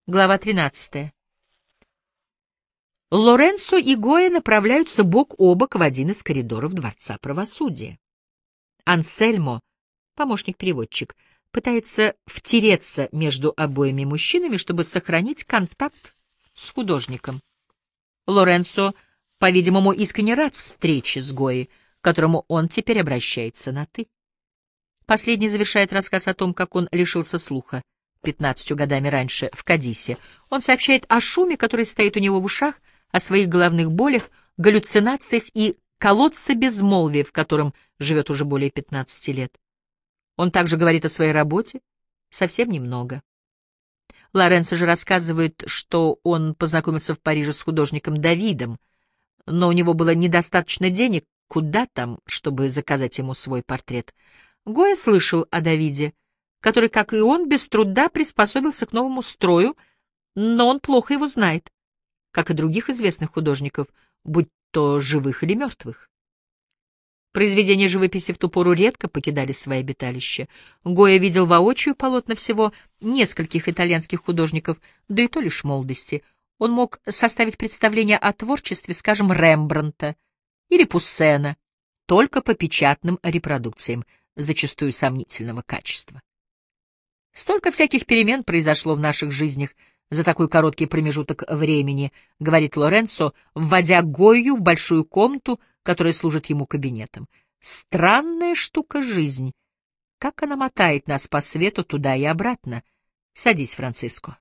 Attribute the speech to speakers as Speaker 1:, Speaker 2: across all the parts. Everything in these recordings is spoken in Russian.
Speaker 1: Глава 13. Лоренцо и Гоя направляются бок о бок в один из коридоров Дворца правосудия. Ансельмо, помощник-переводчик, пытается втереться между обоими мужчинами, чтобы сохранить контакт с художником. Лоренцо, по-видимому, искренне рад встрече с Гоей, к которому он теперь обращается на «ты». Последний завершает рассказ о том, как он лишился слуха 15 годами раньше в Кадисе. Он сообщает о шуме, который стоит у него в ушах, о своих головных болях, галлюцинациях и колодце безмолвия, в котором живет уже более 15 лет. Он также говорит о своей работе, совсем немного. Лоренцо же рассказывает, что он познакомился в Париже с художником Давидом, но у него было недостаточно денег, куда там, чтобы заказать ему свой портрет. Гоя слышал о Давиде, который, как и он, без труда приспособился к новому строю, но он плохо его знает, как и других известных художников, будь то живых или мертвых. Произведения живописи в ту пору редко покидали свои обиталища. Гоя видел воочию полотна всего нескольких итальянских художников, да и то лишь в молодости. Он мог составить представление о творчестве, скажем, Рембрандта или Пуссена, только по печатным репродукциям, зачастую сомнительного качества. Столько всяких перемен произошло в наших жизнях за такой короткий промежуток времени, говорит Лоренцо, вводя Гойю в большую комнату, которая служит ему кабинетом. Странная штука жизнь. Как она мотает нас по свету туда и обратно. Садись, Франциско.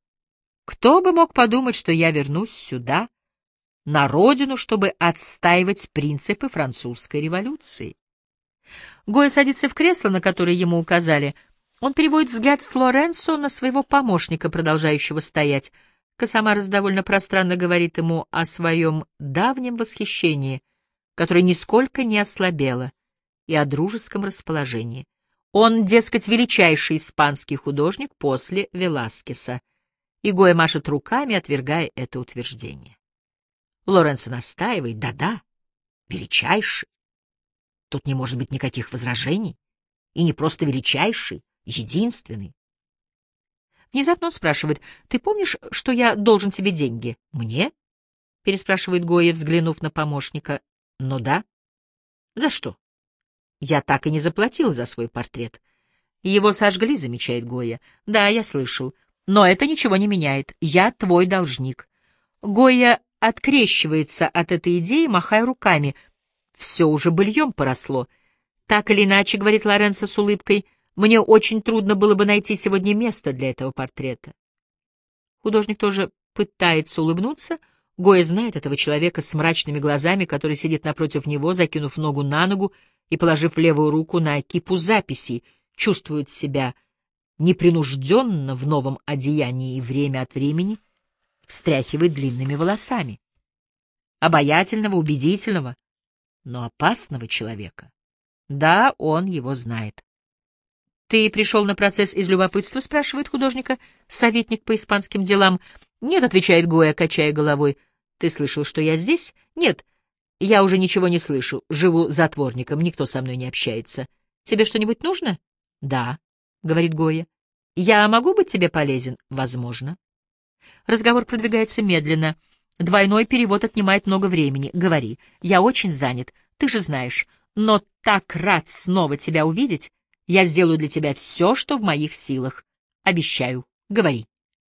Speaker 1: Кто бы мог подумать, что я вернусь сюда, на родину, чтобы отстаивать принципы французской революции. Гойя садится в кресло, на которое ему указали. Он переводит взгляд с Лоренцо на своего помощника, продолжающего стоять. Косомарес довольно пространно говорит ему о своем давнем восхищении, которое нисколько не ослабело, и о дружеском расположении. Он, дескать, величайший испанский художник после Веласкеса. И Гоя машет руками, отвергая это утверждение. Лоренцо настаивает: да-да, величайший. Тут не может быть никаких возражений. И не просто величайший, единственный. Внезапно он спрашивает: «Ты помнишь, что я должен тебе деньги?» «Мне?» — переспрашивает Гоя, взглянув на помощника. «Ну да». «За что?» «Я так и не заплатил за свой портрет». «Его сожгли», — замечает Гоя. «Да, я слышал. Но это ничего не меняет. Я твой должник». Гоя открещивается от этой идеи, махая руками. Все уже быльем поросло. «Так или иначе», — говорит Лоренцо с улыбкой, — «мне очень трудно было бы найти сегодня место для этого портрета». Художник тоже пытается улыбнуться. Гоя знает этого человека с мрачными глазами, который сидит напротив него, закинув ногу на ногу и положив левую руку на кипу записей, чувствует себя непринужденно в новом одеянии и время от времени встряхивает длинными волосами. Обаятельного, убедительного, но опасного человека. Да, он его знает. «Ты пришел на процесс из любопытства?» — спрашивает художника советник по испанским делам. «Нет», — отвечает Гоя, качая головой. «Ты слышал, что я здесь?» «Нет, я уже ничего не слышу. Живу затворником, никто со мной не общается. Тебе что-нибудь нужно?» «Да», — говорит Гоя. «Я могу быть тебе полезен?» «Возможно». Разговор продвигается медленно. Двойной перевод отнимает много времени. «Говори. Я очень занят, ты же знаешь. Но так рад снова тебя увидеть. Я сделаю для тебя все, что в моих силах. Обещаю. Говори».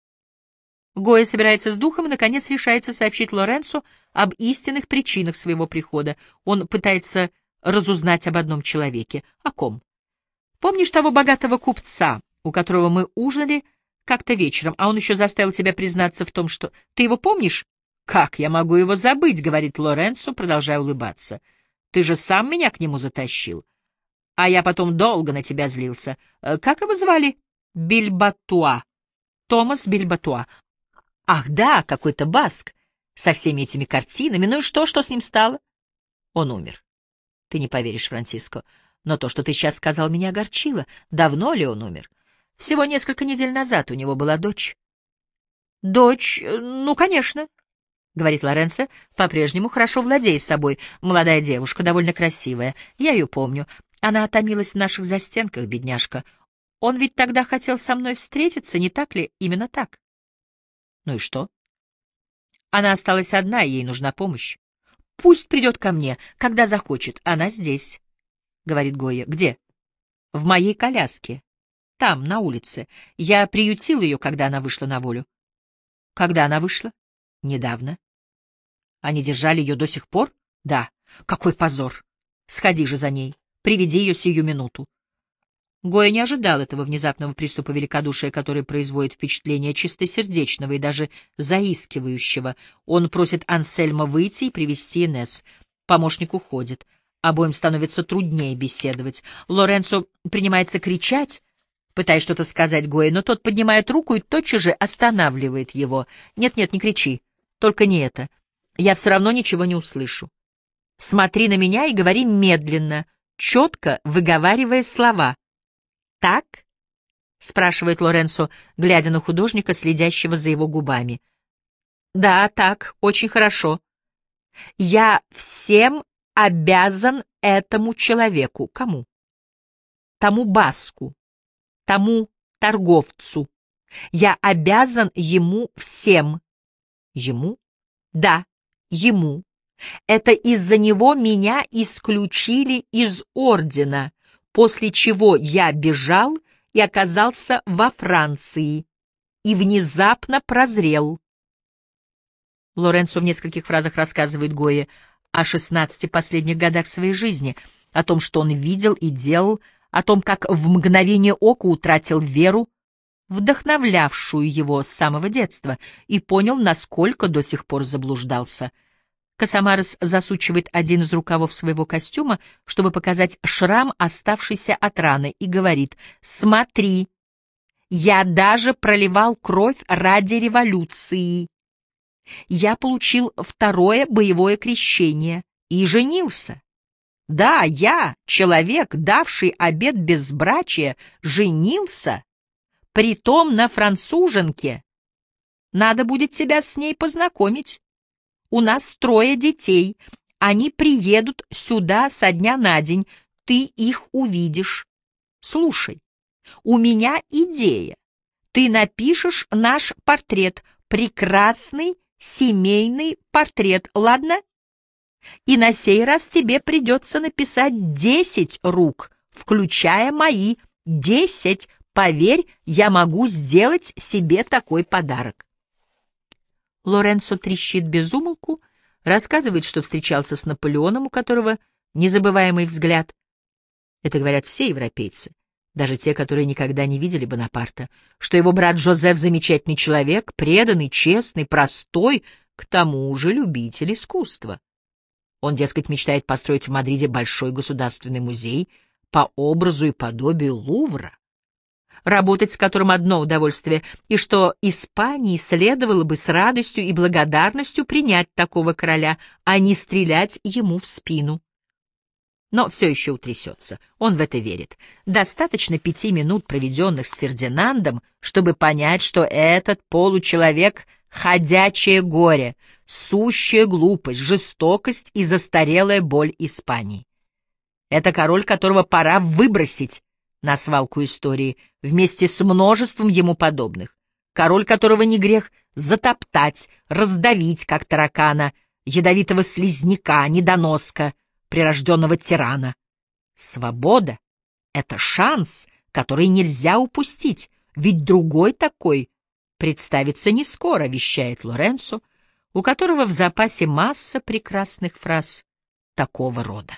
Speaker 1: Гоя собирается с духом и, наконец, решается сообщить Лоренцо об истинных причинах своего прихода. Он пытается разузнать об одном человеке. О ком? «Помнишь того богатого купца, у которого мы ужинали как-то вечером, а он еще заставил тебя признаться в том, что... Ты его помнишь?» «Как я могу его забыть?» — говорит Лоренцо, продолжая улыбаться. «Ты же сам меня к нему затащил. А я потом долго на тебя злился. Как его звали?» «Бильбатуа. Томас Бильбатуа». «Ах да, какой-то баск. Со всеми этими картинами. Ну и что с ним стало?» «Он умер. Ты не поверишь, Франциско. Но то, что ты сейчас сказал, меня огорчило. Давно ли он умер?» «Всего несколько недель назад у него была дочь». «Дочь? Ну, конечно», — говорит Лоренцо, по-прежнему хорошо владея собой. «Молодая девушка, довольно красивая. Я ее помню. Она томилась в наших застенках, бедняжка. Он ведь тогда хотел со мной встретиться, не так ли? Именно так». Ну и что? Она осталась одна, и ей нужна помощь. Пусть придет ко мне, когда захочет. Она здесь, — говорит Гойя. Где? В моей коляске. Там, на улице. Я приютил ее, когда она вышла на волю. Когда она вышла? Недавно. Они держали ее до сих пор? Да. Какой позор! Сходи же за ней. Приведи ее сию минуту. Гойя не ожидал этого внезапного приступа великодушия, который производит впечатление чистосердечного и даже заискивающего. Он просит Ансельма выйти и привести Инесс. Помощник уходит. Обоим становится труднее беседовать. Лоренцо принимается кричать, пытаясь что-то сказать Гойе, но тот поднимает руку и тотчас же останавливает его. «Нет-нет, не кричи. Только не это. Я все равно ничего не услышу. Смотри на меня и говори медленно, четко выговаривая слова». «Так?» — спрашивает Лоренцо, глядя на художника, следящего за его губами. «Да, так, очень хорошо. Я всем обязан этому человеку». «Кому?» «Тому Баску, тому торговцу. Я обязан ему всем». «Ему?» «Да, ему. Это из-за него меня исключили из ордена, после чего я бежал и оказался во Франции и внезапно прозрел». Лоренцо в нескольких фразах рассказывает Гойе о 16 последних годах своей жизни, о том, что он видел и делал, о том, как в мгновение ока утратил веру, вдохновлявшую его с самого детства, и понял, насколько до сих пор заблуждался. Косомарес засучивает один из рукавов своего костюма, чтобы показать шрам, оставшийся от раны, и говорит: «Смотри, я даже проливал кровь ради революции. Я получил второе боевое крещение и женился. Да, я, человек, давший обет безбрачия, женился, притом на француженке. Надо будет тебя с ней познакомить. У нас 3 детей. Они приедут сюда со дня на день. Ты их увидишь. Слушай, у меня идея. Ты напишешь наш портрет, прекрасный семейный портрет, ладно? И на сей раз тебе придется написать 10 рук, включая мои. 10. Поверь, я могу сделать себе такой подарок». Лоренцо трещит без умолку, рассказывает, что встречался с Наполеоном, у которого незабываемый взгляд. Это говорят все европейцы, даже те, которые никогда не видели Бонапарта, что его брат Жозеф замечательный человек, преданный, честный, простой, к тому же любитель искусства. Он, дескать, мечтает построить в Мадриде большой государственный музей по образу и подобию Лувра, работать с которым одно удовольствие, и что Испании следовало бы с радостью и благодарностью принять такого короля, а не стрелять ему в спину. Но все еще утрясется, он в это верит. Достаточно 5 минут, проведенных с Фердинандом, чтобы понять, что этот получеловек — ходячее горе, сущая глупость, жестокость и застарелая боль Испании. Это король, которого пора выбросить на свалку истории вместе с множеством ему подобных. Король, которого не грех затоптать, раздавить, как таракана, ядовитого слизняка, недоноска, прирожденного тирана. Свобода — это шанс, который нельзя упустить, ведь другой такой представится не скоро, вещает Лоренцо, у которого в запасе масса прекрасных фраз такого рода.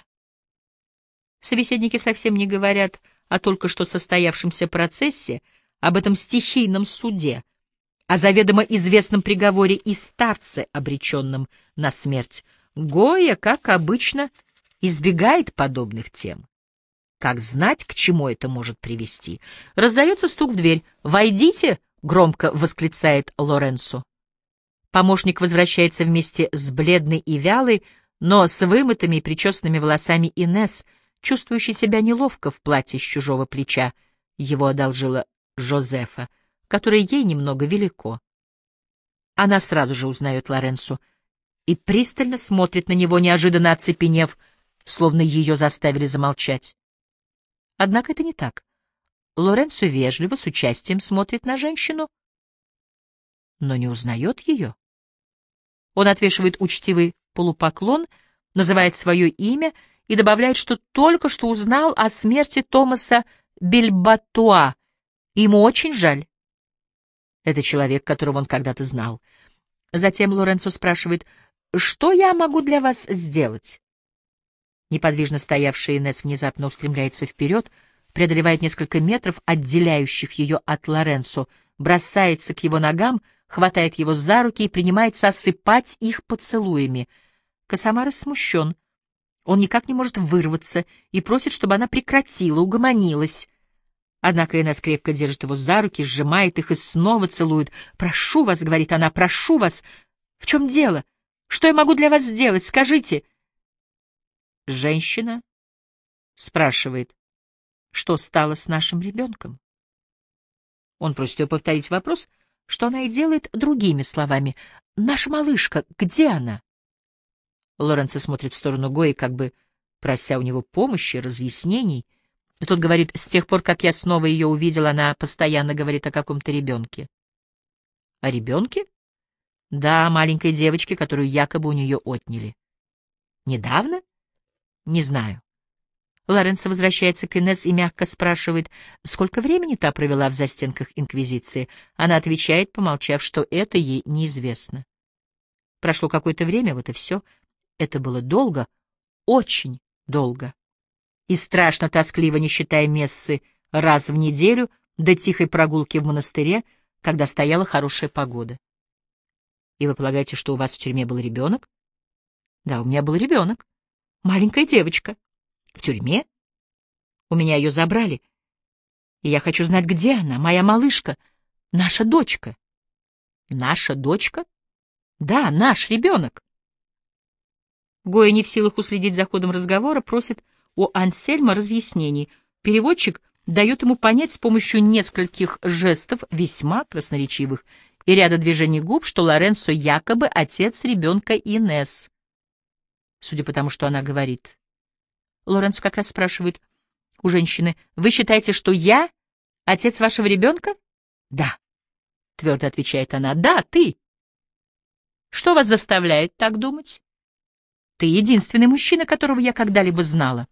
Speaker 1: Собеседники совсем не говорят о только что состоявшемся процессе, об этом стихийном суде, о заведомо известном приговоре и старце, обреченном на смерть. Гойя, как обычно, избегает подобных тем. Как знать, к чему это может привести? Раздается стук в дверь. «Войдите!» — громко восклицает Лоренцо. Помощник возвращается вместе с бледной и вялой, но с вымытыми и причесанными волосами Инесс, чувствующей себя неловко в платье с чужого плеча. Его одолжила Жозефа, которое ей немного велико. Она сразу же узнает Лоренцо и пристально смотрит на него, неожиданно оцепенев, словно ее заставили замолчать. Однако это не так. Лоренцо вежливо, с участием смотрит на женщину, но не узнает ее. Он отвешивает учтивый полупоклон, называет свое имя и добавляет, что только что узнал о смерти Томаса Бельбатуа, и ему очень жаль. Это человек, которого он когда-то знал. Затем Лоренцо спрашивает: «Что я могу для вас сделать?» Неподвижно стоявшая Инесс внезапно устремляется вперед, преодолевает несколько метров, отделяющих ее от Лоренцо, бросается к его ногам, хватает его за руки и принимается осыпать их поцелуями. Косомарос смущен. Он никак не может вырваться и просит, чтобы она прекратила, угомонилась. Однако Инесс крепко держит его за руки, сжимает их и снова целует. «Прошу вас», — говорит она, — «прошу вас. В чем дело? Что я могу для вас сделать? Скажите». Женщина спрашивает, что стало с нашим ребенком. Он просит ее повторить вопрос, что она и делает другими словами. «Наша малышка, где она?» Лоренцо смотрит в сторону Гои, как бы прося у него помощи, разъяснений. И тот говорит: «С тех пор, как я снова ее увидел, она постоянно говорит о каком-то ребенке». «О ребенке?» «Да, маленькой девочке, которую якобы у нее отняли». «Недавно?» «Не знаю». Лоренцо возвращается к Инесс и мягко спрашивает, сколько времени та провела в застенках Инквизиции. Она отвечает, помолчав, что это ей неизвестно. Прошло какое-то время, вот и все. Это было долго, очень долго. И страшно тоскливо, не считая мессы раз в неделю до тихой прогулки в монастыре, когда стояла хорошая погода. И вы полагаете, что у вас в тюрьме был ребенок? Да, у меня был ребенок. Маленькая девочка. В тюрьме? У меня ее забрали. И я хочу знать, где она, моя малышка, наша дочка. Наша дочка? Да, наш ребенок. Гоя, не в силах уследить за ходом разговора, просит у Ансельма разъяснений. Переводчик дает ему понять с помощью нескольких жестов, весьма красноречивых, и ряда движений губ, что Лоренцо якобы отец ребенка Инесс. Судя по тому, что она говорит. Лоренцо как раз спрашивает у женщины: «Вы считаете, что я отец вашего ребенка?» «Да», — твердо отвечает она, — «да, ты». «Что вас заставляет так думать?» «Ты единственный мужчина, которого я когда-либо знала».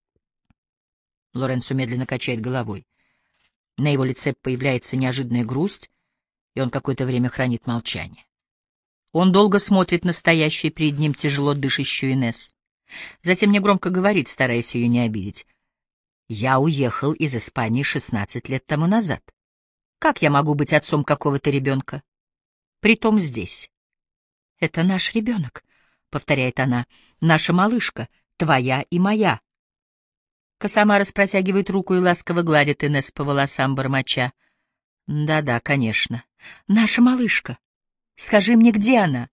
Speaker 1: Лоренцо медленно качает головой. На его лице появляется неожиданная грусть, и он какое-то время хранит молчание. Он долго смотрит на стоящую перед ним тяжело дышащую Инесс. Затем негромко говорит, стараясь ее не обидеть: «Я уехал из Испании 16 лет тому назад. Как я могу быть отцом какого-то ребенка? Притом здесь». «Это наш ребенок», — повторяет она, — «наша малышка, твоя и моя». Косомарос протягивает руку и ласково гладит Инесс по волосам, бормоча: «Да-да, конечно. Наша малышка. Скажи мне, где она?»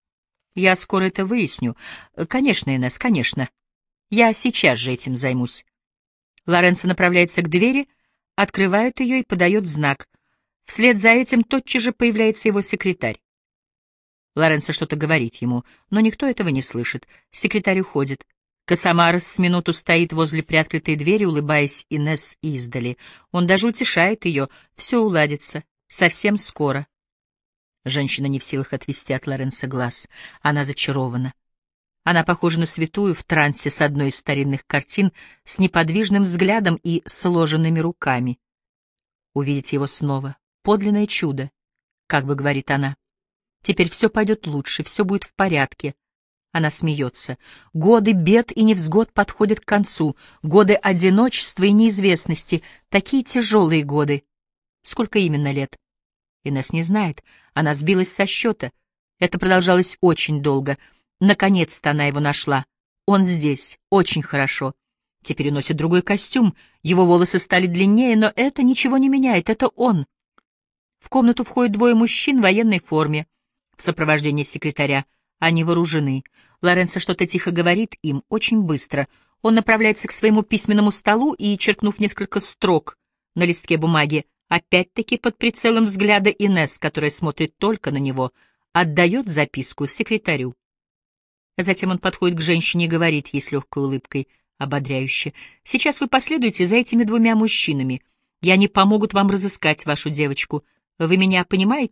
Speaker 1: «Я скоро это выясню. Конечно, Инесс, конечно. Я сейчас же этим займусь». Лоренцо направляется к двери, открывает ее и подает знак. Вслед за этим тотчас же появляется его секретарь. Лоренцо что-то говорит ему, но никто этого не слышит. Секретарь уходит. Косомарос с минуту стоит возле приоткрытой двери, улыбаясь Инесс издали. Он даже утешает ее. Все уладится. Совсем скоро. Женщина не в силах отвести от Лоренцо глаз. Она зачарована. Она похожа на святую в трансе с одной из старинных картин, с неподвижным взглядом и сложенными руками. Увидеть его снова — подлинное чудо, как бы говорит она. Теперь все пойдет лучше, все будет в порядке. Она смеется. Годы бед и невзгод подходят к концу. Годы одиночества и неизвестности. Такие тяжелые годы. Сколько именно лет? Инесс не знает. Она сбилась со счета. Это продолжалось очень долго. Наконец-то она его нашла. Он здесь. Очень хорошо. Теперь он носит другой костюм. Его волосы стали длиннее, но это ничего не меняет. Это он. В комнату входят двое мужчин в военной форме, в сопровождении секретаря. Они вооружены. Лоренцо что-то тихо говорит им, очень быстро. Он направляется к своему письменному столу и, черкнув несколько строк на листке бумаги, опять-таки под прицелом взгляда Инесс, которая смотрит только на него, отдает записку секретарю. Затем он подходит к женщине и говорит ей с легкой улыбкой, ободряюще: «Сейчас вы последуете за этими двумя мужчинами, и они помогут вам разыскать вашу девочку. Вы меня понимаете?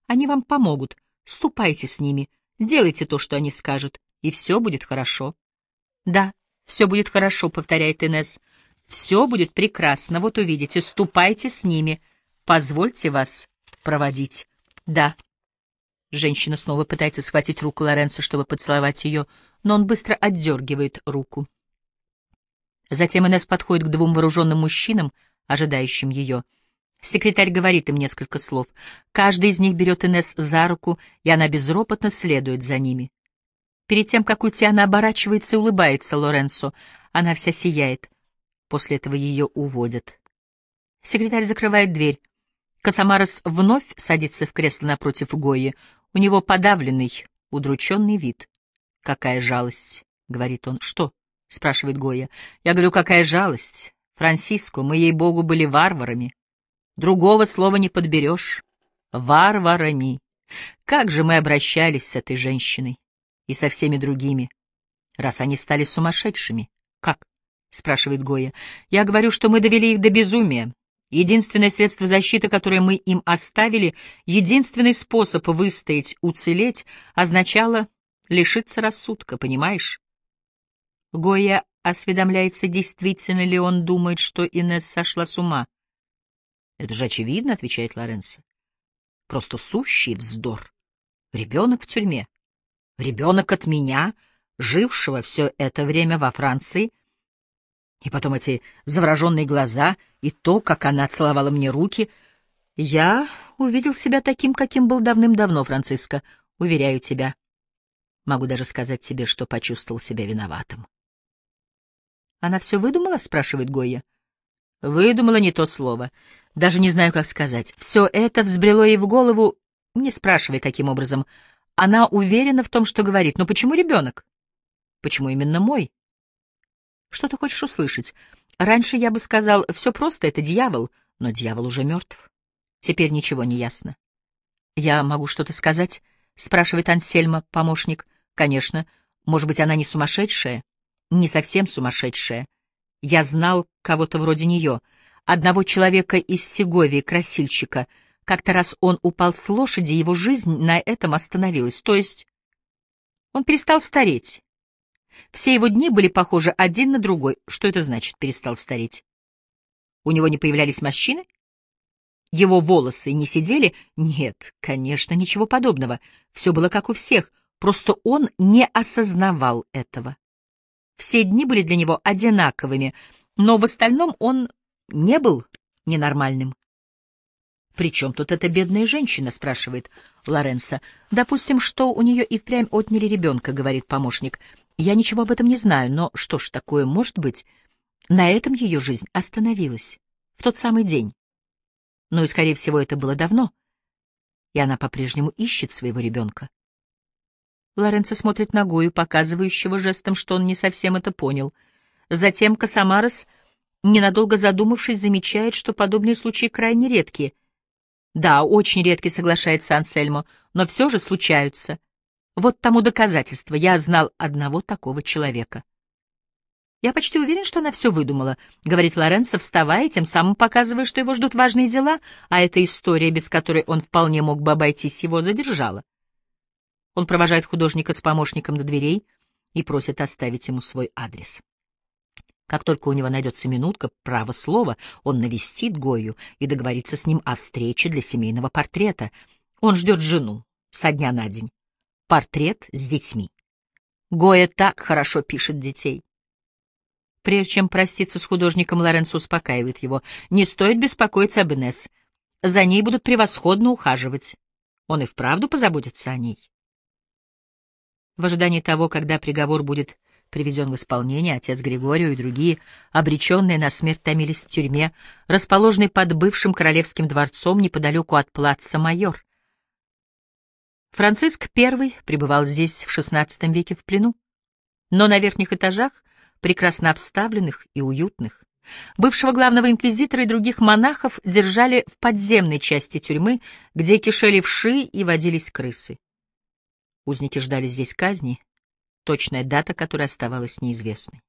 Speaker 1: Они вам помогут. Ступайте с ними, делайте то, что они скажут, и все будет хорошо. Да, все будет хорошо, повторяет Инесс. Все будет прекрасно, вот увидите, ступайте с ними. Позвольте вас проводить. Да. Женщина снова пытается схватить руку Лоренцо, чтобы поцеловать ее, но он быстро отдергивает руку. Затем Инесс подходит к двум вооруженным мужчинам, ожидающим ее. Секретарь говорит им несколько слов. Каждый из них берет Инесс за руку, и она безропотно следует за ними. Перед тем, как уйти, она оборачивается и улыбается Лоренцо. Она вся сияет. После этого ее уводят. Секретарь закрывает дверь. Касамарес вновь садится в кресло напротив Гойи. У него подавленный, удрученный вид. «Какая жалость», — говорит он. «Что?» — спрашивает Гойя. «Я говорю, какая жалость. Франсиско, мы, ей-богу, были варварами. Другого слова не подберешь. Варварами. Как же мы обращались с этой женщиной и со всеми другими, раз они стали сумасшедшими? Как?» — спрашивает Гойя. «Я говорю, что мы довели их до безумия. Единственное средство защиты, которое мы им оставили, единственный способ выстоять, уцелеть, означало лишиться рассудка, понимаешь?» Гойя осведомляется, действительно ли он думает, что Инесс сошла с ума. «Это же очевидно», — отвечает Лоренцо. «Просто сущий вздор. Ребенок в тюрьме. Ребенок от меня, жившего все это время во Франции. И потом эти завороженные глаза, и то, как она целовала мне руки. Я увидел себя таким, каким был давным-давно, Франциско, уверяю тебя. Могу даже сказать тебе, что почувствовал себя виноватым». «Она все выдумала?» — спрашивает Гойя. «Выдумала не то слово. Даже не знаю, как сказать. Все это взбрело ей в голову, не спрашивай, каким образом. Она уверена в том, что говорит. Но почему ребенок? Почему именно мой? Что ты хочешь услышать? Раньше я бы сказал, все просто, это дьявол, но дьявол уже мертв. Теперь ничего не ясно». «Я могу что-то сказать?» — спрашивает Ансельма, помощник. «Конечно. Может быть, она не сумасшедшая?» «Не совсем сумасшедшая. Я знал кого-то вроде нее, одного человека из Сеговии, красильщика. Как-то раз он упал с лошади, его жизнь на этом остановилась. То есть он перестал стареть. Все его дни были похожи один на другой. Что это значит, перестал стареть? У него не появлялись морщины? Его волосы не сидели? Нет, конечно, ничего подобного. Все было как у всех, просто он не осознавал этого. Все дни были для него одинаковыми, но в остальном он не был ненормальным. «При чем тут эта бедная женщина?» — спрашивает Лоренцо. «Допустим, что у нее и впрямь отняли ребенка», — говорит помощник. «Я ничего об этом не знаю, но что ж, такое может быть. На этом ее жизнь остановилась. В тот самый день. Ну и, скорее всего, это было давно. И она по-прежнему ищет своего ребенка». Лоренцо смотрит на Гою, показывающего жестом, что он не совсем это понял. Затем Касамарес, ненадолго задумавшись, замечает, что подобные случаи крайне редкие. «Да, очень редкие», — соглашается Ансельмо, — «но все же случаются. Вот тому доказательство. Я знал одного такого человека». «Я почти уверен, что она все выдумала», — говорит Лоренцо, вставая, тем самым показывая, что его ждут важные дела, а эта история, без которой он вполне мог бы обойтись, его задержала. Он провожает художника с помощником до дверей и просит оставить ему свой адрес. Как только у него найдется минутка, право слова, он навестит Гою и договорится с ним о встрече для семейного портрета. Он ждет жену со дня на день. Портрет с детьми. Гойя так хорошо пишет детей. Прежде чем проститься с художником, Лоренцо успокаивает его. Не стоит беспокоиться об Инесс. За ней будут превосходно ухаживать. Он и вправду позаботится о ней. В ожидании того, когда приговор будет приведен в исполнение, отец Григорио и другие, обреченные на смерть, томились в тюрьме, расположенной под бывшим королевским дворцом неподалеку от плаца Майор. Франциск I пребывал здесь в XVI веке в плену, но на верхних этажах, прекрасно обставленных и уютных, бывшего главного инквизитора и других монахов держали в подземной части тюрьмы, где кишели вши и водились крысы. Узники ждали здесь казни, точная дата которой оставалась неизвестной.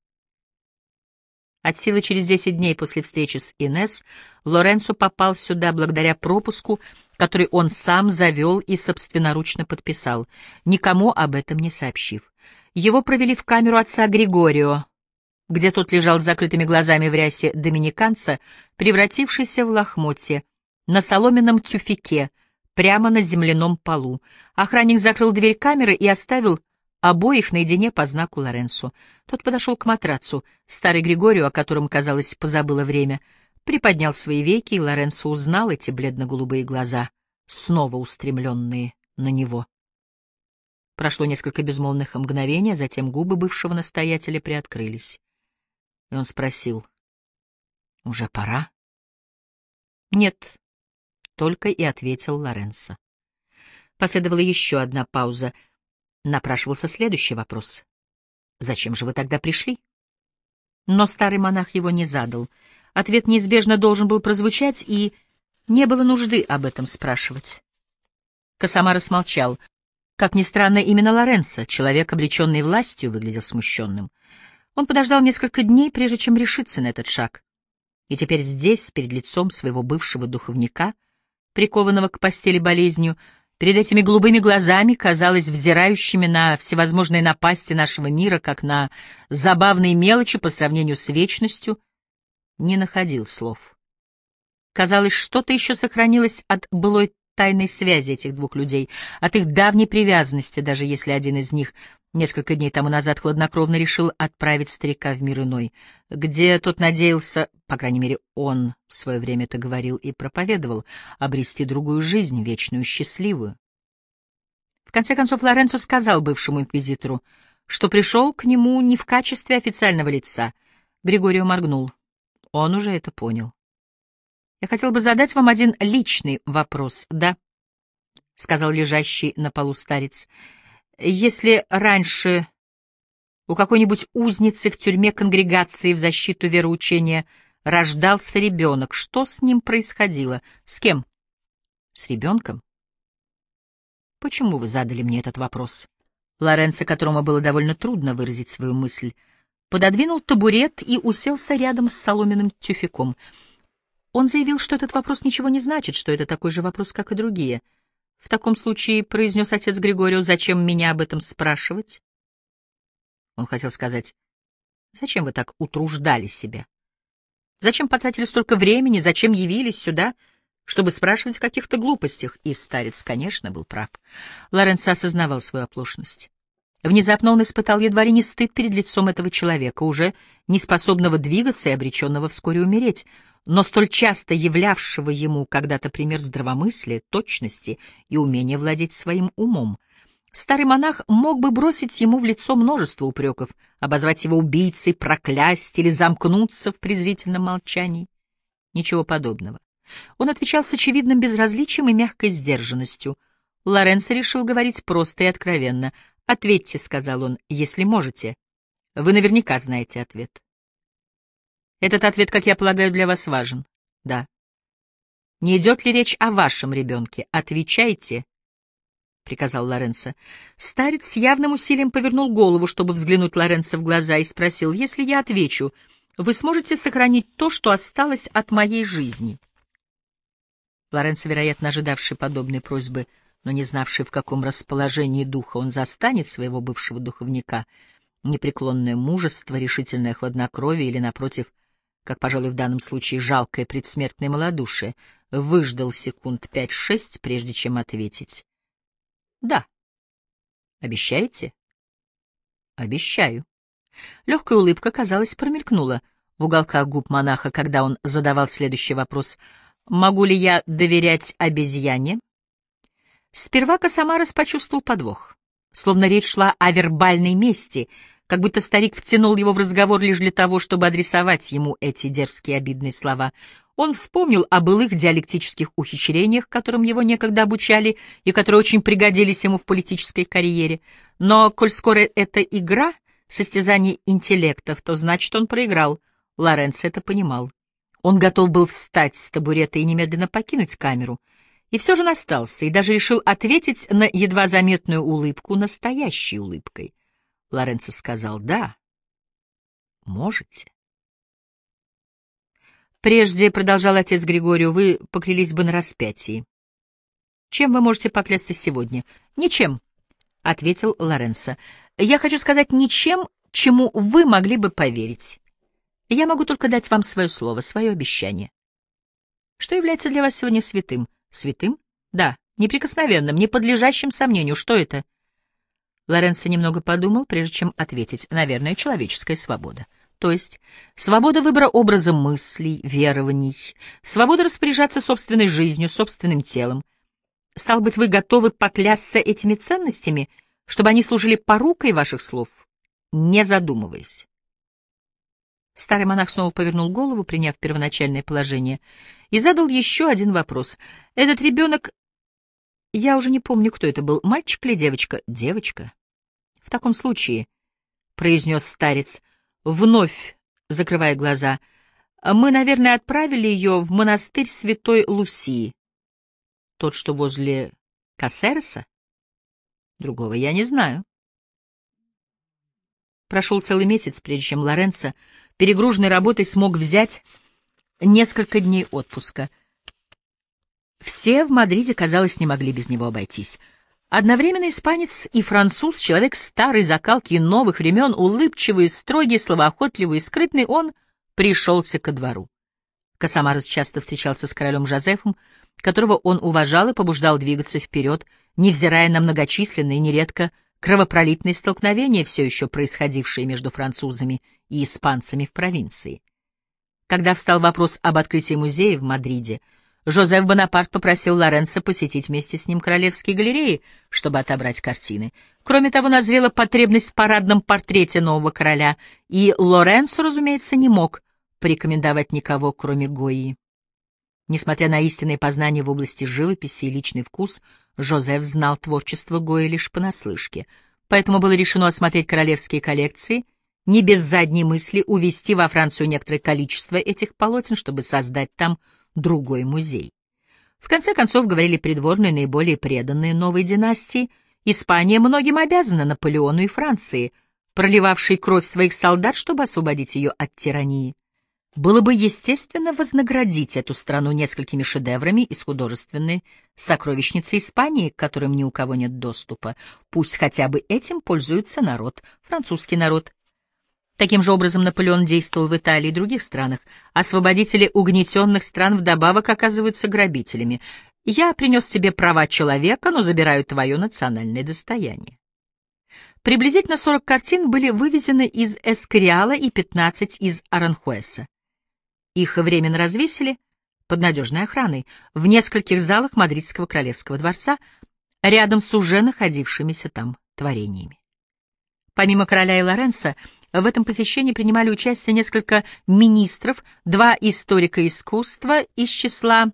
Speaker 1: От силы через 10 дней после встречи с Инесс Лоренцо попал сюда благодаря пропуску, который он сам завел и собственноручно подписал, никому об этом не сообщив. Его провели в камеру отца Григорио, где тот лежал с закрытыми глазами в рясе доминиканца, превратившийся в лохмотье, на соломенном тюфяке, прямо на земляном полу. Охранник закрыл дверь камеры и оставил обоих наедине по знаку Лоренцо. Тот подошел к матрацу. Старый Григорио, о котором, казалось, позабыло время, приподнял свои веки, и Лоренцо узнал эти бледно-голубые глаза, снова устремленные на него. Прошло несколько безмолвных мгновений, а затем губы бывшего настоятеля приоткрылись. И он спросил: «Уже пора?» «Нет», — только и ответил Лоренцо. Последовала еще одна пауза. Напрашивался следующий вопрос: «Зачем же вы тогда пришли?» Но старый монах его не задал. Ответ неизбежно должен был прозвучать, и не было нужды об этом спрашивать. Косомаро смолчал. Как ни странно, именно Лоренцо, человек, обреченный властью, выглядел смущенным. Он подождал несколько дней, прежде чем решиться на этот шаг. И теперь здесь, перед лицом своего бывшего духовника, прикованного к постели болезнью, перед этими голубыми глазами, казалось, взирающими на всевозможные напасти нашего мира, как на забавные мелочи по сравнению с вечностью, не находил слов. Казалось, что-то еще сохранилось от былой тайной связи этих двух людей, от их давней привязанности, даже если один из них несколько дней тому назад хладнокровно решил отправить старика в мир иной, где тот надеялся, по крайней мере, он в свое время это говорил и проповедовал, обрести другую жизнь, вечную, счастливую. В конце концов, Лоренцо сказал бывшему инквизитору, что пришел к нему не в качестве официального лица. Григорио моргнул. Он уже это понял. «Я хотел бы задать вам один личный вопрос, да?» — сказал лежащий на полу старец. «Если раньше у какой-нибудь узницы в тюрьме конгрегации в защиту вероучения рождался ребенок, что с ним происходило? С кем? С ребенком? Почему вы задали мне этот вопрос?» Лоренцо, которому было довольно трудно выразить свою мысль, пододвинул табурет и уселся рядом с соломенным тюфяком. Он заявил, что этот вопрос ничего не значит, что это такой же вопрос, как и другие. «В таком случае, — произнес отец Григорио, — зачем меня об этом спрашивать?» Он хотел сказать: «Зачем вы так утруждали себя? Зачем потратили столько времени? Зачем явились сюда, чтобы спрашивать о каких-то глупостях?» И старец, конечно, был прав. Лоренцо осознавал свою оплошность. Внезапно он испытал едва ли не стыд перед лицом этого человека, уже неспособного двигаться и обреченного вскоре умереть, но столь часто являвшего ему когда-то пример здравомыслия, точности и умения владеть своим умом. Старый монах мог бы бросить ему в лицо множество упреков, обозвать его убийцей, проклясть или замкнуться в презрительном молчании. Ничего подобного. Он отвечал с очевидным безразличием и мягкой сдержанностью. Лоренцо решил говорить просто и откровенно. «Ответьте», — сказал он, — «если можете. Вы наверняка знаете ответ». «Этот ответ, как я полагаю, для вас важен». «Да». «Не идет ли речь о вашем ребенке? Отвечайте», — приказал Лоренцо. Старец с явным усилием повернул голову, чтобы взглянуть Лоренцо в глаза, и спросил: «Если я отвечу, вы сможете сохранить то, что осталось от моей жизни?» Лоренцо, вероятно, ожидавший подобной просьбы, но не знавший, в каком расположении духа он застанет своего бывшего духовника, непреклонное мужество, решительное хладнокровие или, напротив, как, пожалуй, в данном случае, жалкое предсмертное малодушие, выждал секунд 5-6, прежде чем ответить: «Да». «Обещаете?» «Обещаю». Легкая улыбка, казалось, промелькнула в уголках губ монаха, когда он задавал следующий вопрос: «Могу ли я доверять обезьяне?» Сперва Косомарос почувствовал подвох, словно речь шла о вербальной мести, как будто старик втянул его в разговор лишь для того, чтобы адресовать ему эти дерзкие обидные слова. Он вспомнил о былых диалектических ухищрениях, которым его некогда обучали и которые очень пригодились ему в политической карьере. Но, коль скоро это игра, состязание интеллектов, то значит, он проиграл. Лоренцо это понимал. Он готов был встать с табурета и немедленно покинуть камеру. И все же он остался, и даже решил ответить на едва заметную улыбку настоящей улыбкой. Лоренцо сказал: «Да, можете». «Прежде, — продолжал отец Григорио, — вы поклялись бы на распятии. Чем вы можете поклясться сегодня? Ничем, — ответил Лоренцо. Я хочу сказать ничем, чему вы могли бы поверить. Я могу только дать вам свое слово, свое обещание. Что является для вас сегодня святым? Святым? Да, неприкосновенным, не подлежащим сомнению. Что это? Лоренцо немного подумал, прежде чем ответить. Наверное, человеческая свобода. То есть свобода выбора образа мыслей, верований, свобода распоряжаться собственной жизнью, собственным телом. Стало быть, вы готовы поклясться этими ценностями, чтобы они служили порукой ваших слов, не задумываясь? Старый монах снова повернул голову, приняв первоначальное положение, и задал еще один вопрос. Этот ребенок... Я уже не помню, кто это был, мальчик или девочка? Девочка. В таком случае, — произнес старец, вновь закрывая глаза, — мы, наверное, отправили ее в монастырь святой Лусии. Тот, что возле Кассереса? Другого я не знаю. Прошел целый месяц, прежде чем Лоренцо, перегруженный работой, смог взять несколько дней отпуска. Все в Мадриде, казалось, не могли без него обойтись. Одновременно испанец и француз, человек старой закалки и новых времен, улыбчивый, строгий, словоохотливый и скрытный, он пришелся ко двору. Косомарес часто встречался с королем Жозефом, которого он уважал и побуждал двигаться вперед, невзирая на многочисленные, нередко кровопролитные столкновения, все еще происходившие между французами и испанцами в провинции. Когда встал вопрос об открытии музея в Мадриде, Жозеф Бонапарт попросил Лоренцо посетить вместе с ним королевские галереи, чтобы отобрать картины. Кроме того, назрела потребность в парадном портрете нового короля, и Лоренцо, разумеется, не мог порекомендовать никого, кроме Гойи. Несмотря на истинные познания в области живописи и личный вкус, Жозеф знал творчество Гойи лишь понаслышке, поэтому было решено осмотреть королевские коллекции, не без задней мысли увезти во Францию некоторое количество этих полотен, чтобы создать там другой музей. В конце концов, говорили придворные, наиболее преданные новой династии, Испания многим обязана Наполеону и Франции, проливавшей кровь своих солдат, чтобы освободить ее от тирании. Было бы естественно вознаградить эту страну несколькими шедеврами из художественной сокровищницы Испании, к которым ни у кого нет доступа. Пусть хотя бы этим пользуется народ, французский народ. Таким же образом Наполеон действовал в Италии и других странах. Освободители угнетенных стран вдобавок оказываются грабителями. Я принес тебе права человека, но забираю твое национальное достояние. Приблизительно 40 картин были вывезены из Эскориала и 15 из Аранхуэса. Их временно развесили под надежной охраной в нескольких залах Мадридского королевского дворца, рядом с уже находившимися там творениями. Помимо короля и Лоренцо, в этом посещении принимали участие несколько министров, 2 историка искусства из числа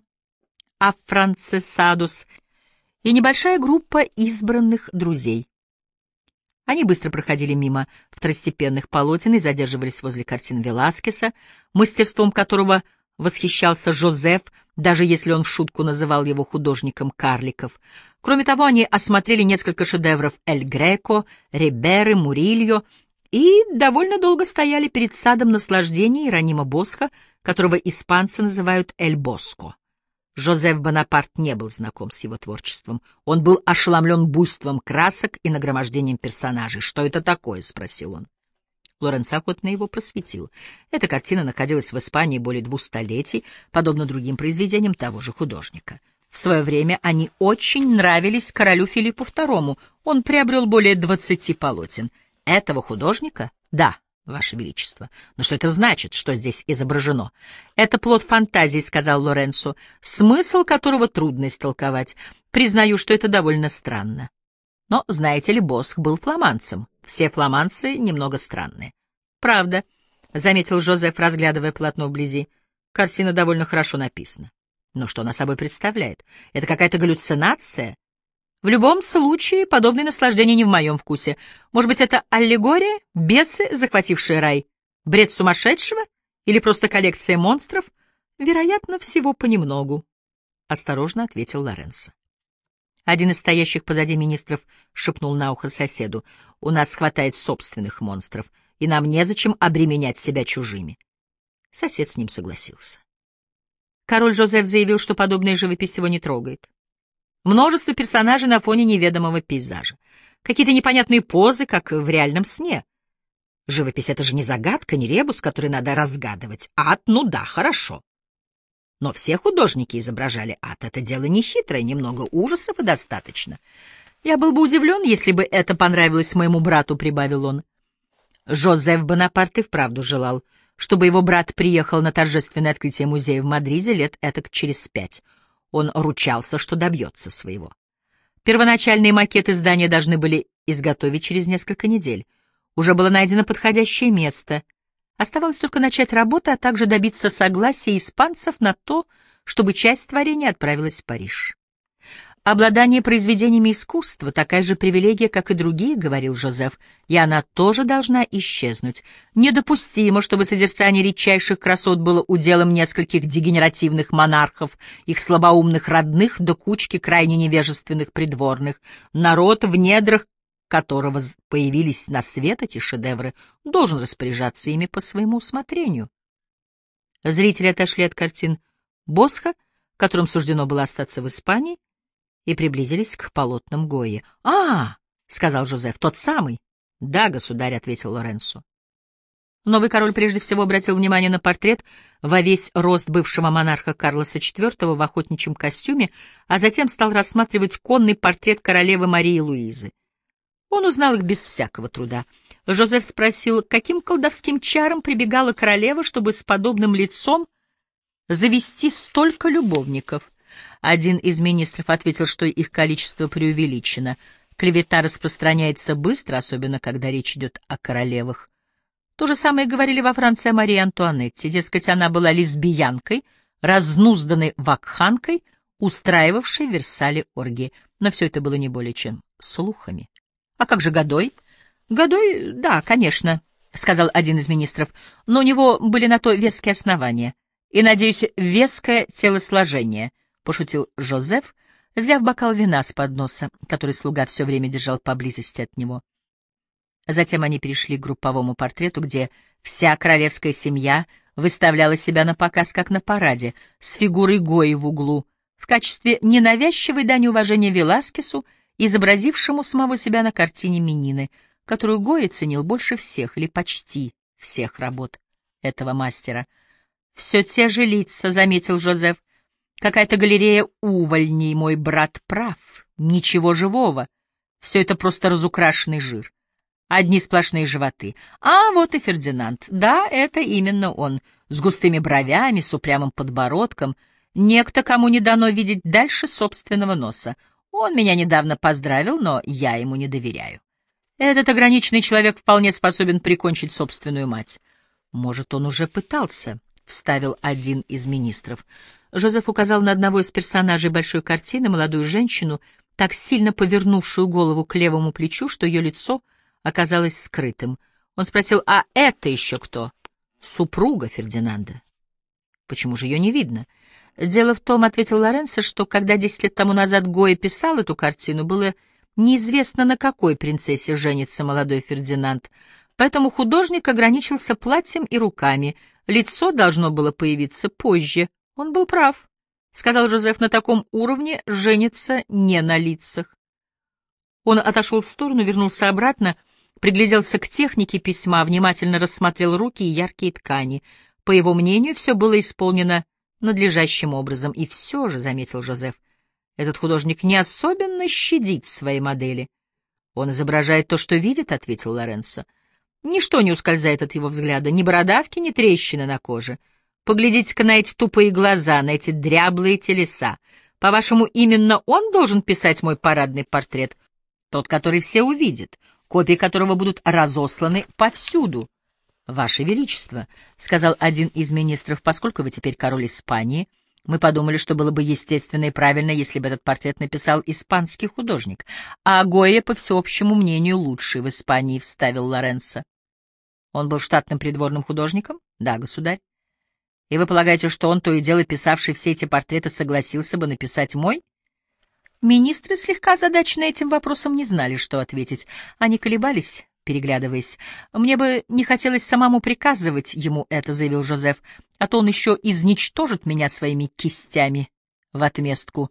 Speaker 1: афранцесадос и небольшая группа избранных друзей. Они быстро проходили мимо второстепенных полотен и задерживались возле картин Веласкеса, мастерством которого восхищался Жозеф, даже если он в шутку называл его художником карликов. Кроме того, они осмотрели несколько шедевров Эль Греко, Риберы, Мурильо и довольно долго стояли перед садом наслаждений Иеронима Босха, которого испанцы называют Эль Боско. Жозеф Бонапарт не был знаком с его творчеством. Он был ошеломлен буйством красок и нагромождением персонажей. «Что это такое?» — спросил он. Лоренцо охотно его просветил. Эта картина находилась в Испании более 2 столетий, подобно другим произведениям того же художника. В свое время они очень нравились королю Филиппу II. Он приобрел более 20 полотен. Этого художника? Да, Ваше Величество. Но что это значит, что здесь изображено? Это плод фантазии, сказал Лоренцо, смысл которого трудно истолковать. Признаю, что это довольно странно. Но, знаете ли, Босх был фламандцем. Все фламандцы немного странные. Правда, заметил Жозеф, разглядывая полотно вблизи. Картина довольно хорошо написана. Но что она собой представляет? Это какая-то галлюцинация? В любом случае, подобное наслаждение не в моем вкусе. Может быть, это аллегория, бесы, захватившие рай, бред сумасшедшего или просто коллекция монстров? Вероятно, всего понемногу, — осторожно ответил Лоренцо. Один из стоящих позади министров шепнул на ухо соседу: «У нас хватает собственных монстров, и нам незачем обременять себя чужими». Сосед с ним согласился. Король Жозеф заявил, что подобная живопись его не трогает. Множество персонажей на фоне неведомого пейзажа. Какие-то непонятные позы, как в реальном сне. Живопись — это же не загадка, не ребус, который надо разгадывать. Ад, ну да, хорошо. Но все художники изображали ад. Это дело не хитрое, немного ужасов и достаточно. Я был бы удивлен, если бы это понравилось моему брату, — прибавил он. Жозеф Бонапарт и вправду желал, чтобы его брат приехал на торжественное открытие музея в Мадриде лет этак через 5. Он ручался, что добьется своего. Первоначальные макеты здания должны были изготовить через несколько недель. Уже было найдено подходящее место. Оставалось только начать работу, а также добиться согласия испанцев на то, чтобы часть творения отправилась в Париж. «Обладание произведениями искусства — такая же привилегия, как и другие», — говорил Жозеф, — «и она тоже должна исчезнуть. Недопустимо, чтобы созерцание редчайших красот было уделом нескольких дегенеративных монархов, их слабоумных родных до кучки крайне невежественных придворных. Народ, в недрах которого появились на свет эти шедевры, должен распоряжаться ими по своему усмотрению». Зрители отошли от картин Босха, которым суждено было остаться в Испании, и приблизились к полотнам Гойи. — сказал Жозеф, — тот самый. — Да, государь, — ответил Лоренцо. Новый король прежде всего обратил внимание на портрет во весь рост бывшего монарха Карлоса IV в охотничьем костюме, а затем стал рассматривать конный портрет королевы Марии Луизы. Он узнал их без всякого труда. Жозеф спросил, каким колдовским чарам прибегала королева, чтобы с подобным лицом завести столько любовников. Один из министров ответил, что их количество преувеличено. Клевета распространяется быстро, особенно когда речь идет о королевах. То же самое говорили во Франции о Марии Антуанетте. Дескать, она была лесбиянкой, разнузданной вакханкой, устраивавшей в Версале оргии. Но все это было не более чем слухами. — А как же Годой? — Годой, да, конечно, — сказал один из министров, — но у него были на то веские основания. И, надеюсь, веское телосложение —— пошутил Жозеф, взяв бокал вина с подноса, который слуга все время держал поблизости от него. Затем они перешли к групповому портрету, где вся королевская семья выставляла себя на показ, как на параде, с фигурой Гойи в углу, в качестве ненавязчивой дани уважения Веласкесу, изобразившему самого себя на картине Менины, которую Гойя ценил больше всех или почти всех работ этого мастера. «Все те же лица», — заметил Жозеф. «Какая-то галерея увольней, мой брат прав. Ничего живого. Все это просто разукрашенный жир. Одни сплошные животы. А вот и Фердинанд. Да, это именно он. С густыми бровями, с упрямым подбородком. Некто, кому не дано видеть дальше собственного носа. Он меня недавно поздравил, но я ему не доверяю. Этот ограниченный человек вполне способен прикончить собственную мать. Может, он уже пытался», — вставил один из министров. Жозеф указал на одного из персонажей большой картины, молодую женщину, так сильно повернувшую голову к левому плечу, что ее лицо оказалось скрытым. Он спросил, «А это еще кто?» «Супруга Фердинанда». «Почему же ее не видно?» «Дело в том, — ответил Лоренцо, — что когда 10 лет тому назад Гойя писал эту картину, было неизвестно, на какой принцессе женится молодой Фердинанд, поэтому художник ограничился платьем и руками, лицо должно было появиться позже». «Он был прав», — сказал Жозеф, — «на таком уровне женится не на лицах». Он отошел в сторону, вернулся обратно, пригляделся к технике письма, внимательно рассмотрел руки и яркие ткани. По его мнению, все было исполнено надлежащим образом. И все же, — заметил Жозеф, — этот художник не особенно щадит свои модели. «Он изображает то, что видит», — ответил Лоренцо. «Ничто не ускользает от его взгляда, ни бородавки, ни трещины на коже. Поглядите-ка на эти тупые глаза, на эти дряблые телеса. По-вашему, именно он должен писать мой парадный портрет? Тот, который все увидят, копии которого будут разосланы повсюду». «Ваше Величество», — сказал один из министров, — «поскольку вы теперь король Испании, мы подумали, что было бы естественно и правильно, если бы этот портрет написал испанский художник. А Гойя, по всеобщему мнению, лучший в Испании», — вставил Лоренцо. «Он был штатным придворным художником?» «Да, государь». «И вы полагаете, что он, то и дело писавший все эти портреты, согласился бы написать мой?» Министры, слегка озадаченные этим вопросом, не знали, что ответить. Они колебались, переглядываясь. «Мне бы не хотелось самому приказывать ему это», — заявил Жозеф, — «а то он еще изничтожит меня своими кистями в отместку.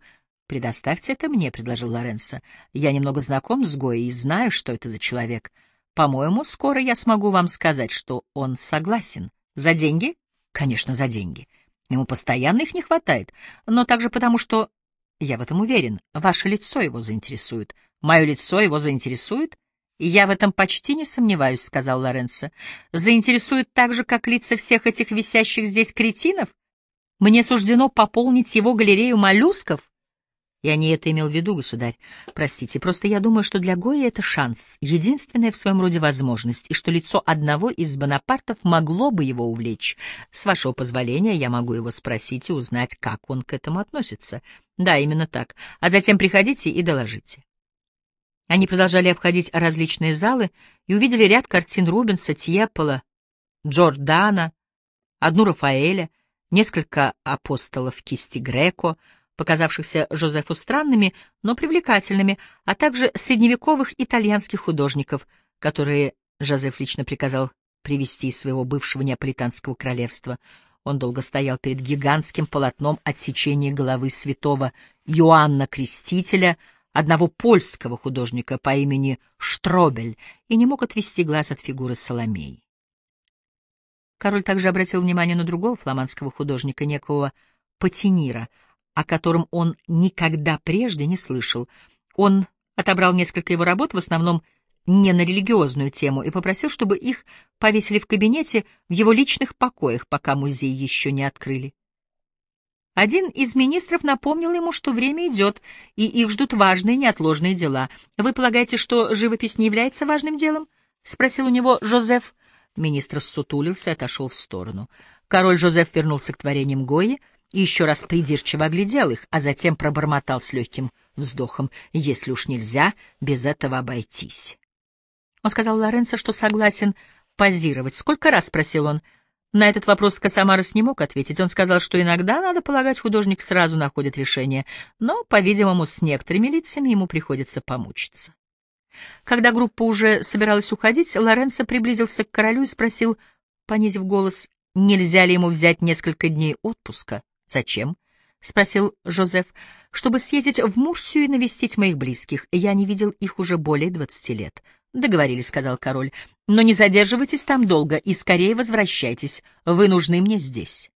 Speaker 1: «Предоставьте это мне», — предложил Лоренцо. «Я немного знаком с Гойей и знаю, что это за человек. По-моему, скоро я смогу вам сказать, что он согласен. За деньги? Конечно, за деньги. Ему постоянно их не хватает, но также потому, что, я в этом уверен, ваше лицо его заинтересует. Мое лицо его заинтересует? Я в этом почти не сомневаюсь», — сказал Лоренцо. «Заинтересует так же, как лица всех этих висящих здесь кретинов? Мне суждено пополнить его галерею моллюсков?» «Я не это имел в виду, государь. Простите, просто я думаю, что для Гойи это шанс, единственная в своем роде возможность, и что лицо одного из Бонапартов могло бы его увлечь. С вашего позволения я могу его спросить и узнать, как он к этому относится. Да, именно так. А затем приходите и доложите». Они продолжали обходить различные залы и увидели ряд картин Рубенса, Тьеппола, Джордана, одну Рафаэля, несколько апостолов кисти Греко, показавшихся Жозефу странными, но привлекательными, а также средневековых итальянских художников, которые Жозеф лично приказал привезти из своего бывшего неаполитанского королевства. Он долго стоял перед гигантским полотном отсечения головы святого Иоанна Крестителя, одного польского художника по имени Штробель, и не мог отвести глаз от фигуры Соломеи. Король также обратил внимание на другого фламандского художника, некого Патинира, о котором он никогда прежде не слышал. Он отобрал несколько его работ, в основном не на религиозную тему, и попросил, чтобы их повесили в кабинете в его личных покоях, пока музей еще не открыли. Один из министров напомнил ему, что время идет, и их ждут важные неотложные дела. «Вы полагаете, что живопись не является важным делом?» — спросил у него Жозеф. Министр ссутулился и отошел в сторону. Король Жозеф вернулся к творениям Гойи и еще раз придирчиво оглядел их, а затем пробормотал с легким вздохом: «Если уж нельзя без этого обойтись». Он сказал Лоренцо, что согласен позировать. «Сколько раз?» — спросил он. На этот вопрос Касамарес не мог ответить. Он сказал, что иногда, надо полагать, художник сразу находит решение, но, по-видимому, с некоторыми лицами ему приходится помучиться. Когда группа уже собиралась уходить, Лоренцо приблизился к королю и спросил, понизив голос, нельзя ли ему взять несколько дней отпуска. «Зачем?» — спросил Жозеф. «Чтобы съездить в Мурсию и навестить моих близких. Я не видел их уже более 20 лет». «Договорились», — сказал король. «Но не задерживайтесь там долго и скорее возвращайтесь. Вы нужны мне здесь».